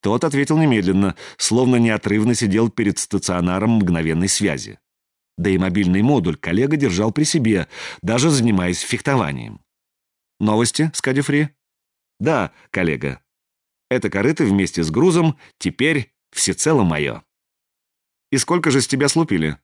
Тот ответил немедленно, словно неотрывно сидел перед стационаром мгновенной связи. Да и мобильный модуль коллега держал при себе, даже занимаясь фехтованием. «Новости, Скади-Фри?» «Да, коллега. Это корыто вместе с грузом теперь всецело мое». «И сколько же с тебя слупили?»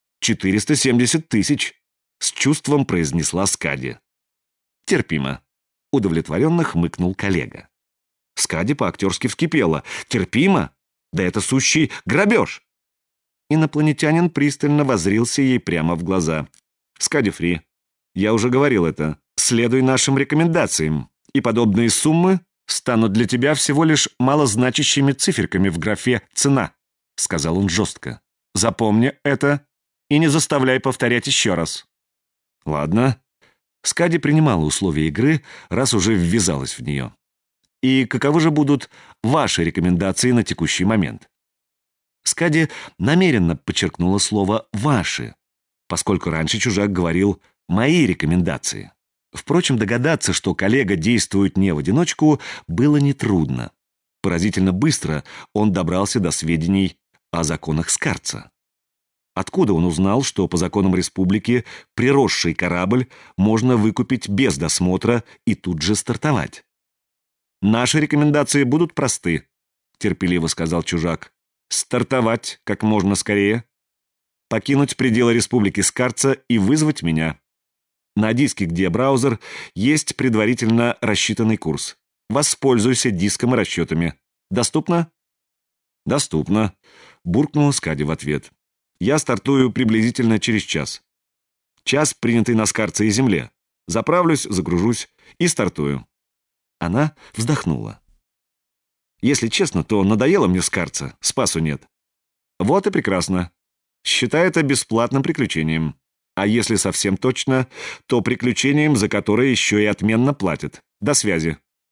470 тысяч», — с чувством произнесла Скади. «Терпимо», — удовлетворенно хмыкнул коллега. Скади по-актерски вскипела. «Терпимо? Да это сущий грабеж!» Инопланетянин пристально воззрился ей прямо в глаза. «Скади-Фри, я уже говорил это. Следуй нашим рекомендациям, и подобные суммы станут для тебя всего лишь малозначащими циферками в графе «цена», — сказал он жестко. «Запомни это и не заставляй повторять еще раз». «Ладно». Скади принимала условия игры, раз уже ввязалась в нее. «И каковы же будут ваши рекомендации на текущий момент?» Скади намеренно подчеркнула слово «ваши», поскольку раньше чужак говорил «мои рекомендации». Впрочем, догадаться, что коллега действует не в одиночку, было нетрудно. Поразительно быстро он добрался до сведений о законах Скарца. Откуда он узнал, что по законам республики приросший корабль можно выкупить без досмотра и тут же стартовать? «Наши рекомендации будут просты», — терпеливо сказал чужак. «Стартовать как можно скорее, покинуть пределы республики Скарца и вызвать меня. На диске, где браузер, есть предварительно рассчитанный курс. Воспользуйся диском и расчетами. Доступно?» «Доступно», — буркнула Скади в ответ. «Я стартую приблизительно через час. Час, принятый на Скарце и Земле. Заправлюсь, загружусь и стартую». Она вздохнула. «Если честно, то надоело мне Скарца, спасу нет». «Вот и прекрасно. Считай это бесплатным приключением. А если совсем точно, то приключением, за которое еще и отменно платят. До связи».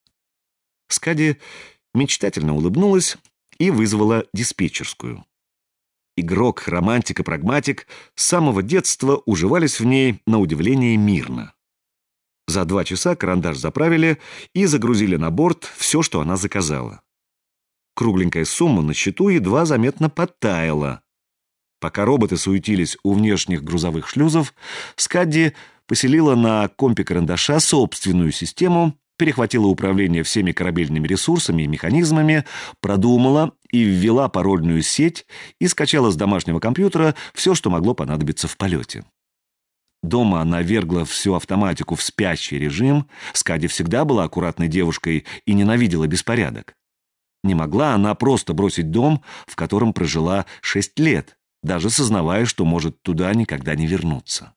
Скади мечтательно улыбнулась и вызвала диспетчерскую. Игрок, романтик и прагматик с самого детства уживались в ней на удивление мирно. За 2 часа карандаш заправили и загрузили на борт все, что она заказала. Кругленькая сумма на счету едва заметно подтаяла. Пока роботы суетились у внешних грузовых шлюзов, Скади поселила на компе карандаша собственную систему, перехватила управление всеми корабельными ресурсами и механизмами, продумала и ввела парольную сеть и скачала с домашнего компьютера все, что могло понадобиться в полете. Дома она вергла всю автоматику в спящий режим. Скади всегда была аккуратной девушкой и ненавидела беспорядок. Не могла она просто бросить дом, в котором прожила 6 лет, даже сознавая, что может туда никогда не вернуться.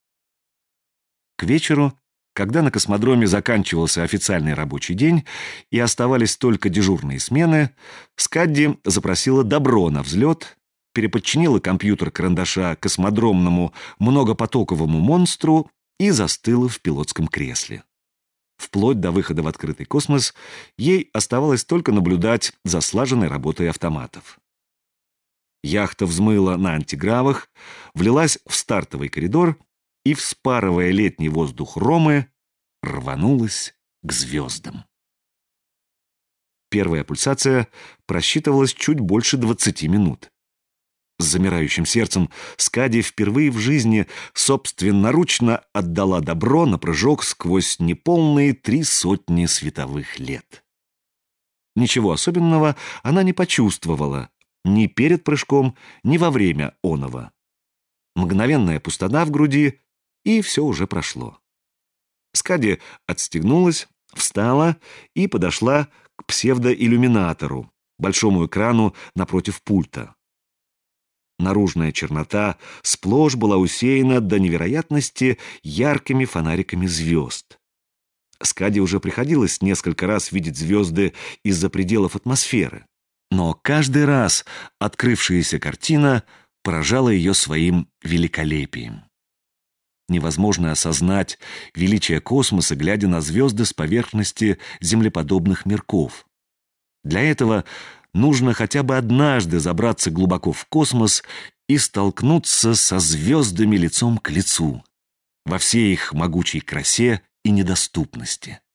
К вечеру, когда на космодроме заканчивался официальный рабочий день и оставались только дежурные смены, Скади запросила добро на взлет, переподчинила компьютер карандаша космодромному многопотоковому монстру и застыла в пилотском кресле. Вплоть до выхода в открытый космос ей оставалось только наблюдать за слаженной работой автоматов. Яхта взмыла на антигравах, влилась в стартовый коридор и, вспарывая летний воздух Ромы, рванулась к звездам. Первая пульсация просчитывалась чуть больше 20 минут. С замирающим сердцем Скади впервые в жизни собственноручно отдала добро на прыжок сквозь неполные 300 световых лет. Ничего особенного она не почувствовала ни перед прыжком, ни во время оного. Мгновенная пустота в груди, и все уже прошло. Скади отстегнулась, встала и подошла к псевдоиллюминатору, большому экрану напротив пульта. Наружная чернота сплошь была усеяна до невероятности яркими фонариками звезд. Скади уже приходилось несколько раз видеть звезды из-за пределов атмосферы, но каждый раз открывшаяся картина поражала ее своим великолепием. Невозможно осознать величие космоса, глядя на звезды с поверхности землеподобных мирков. Для этого нужно хотя бы однажды забраться глубоко в космос и столкнуться со звездами лицом к лицу, во всей их могучей красе и недоступности.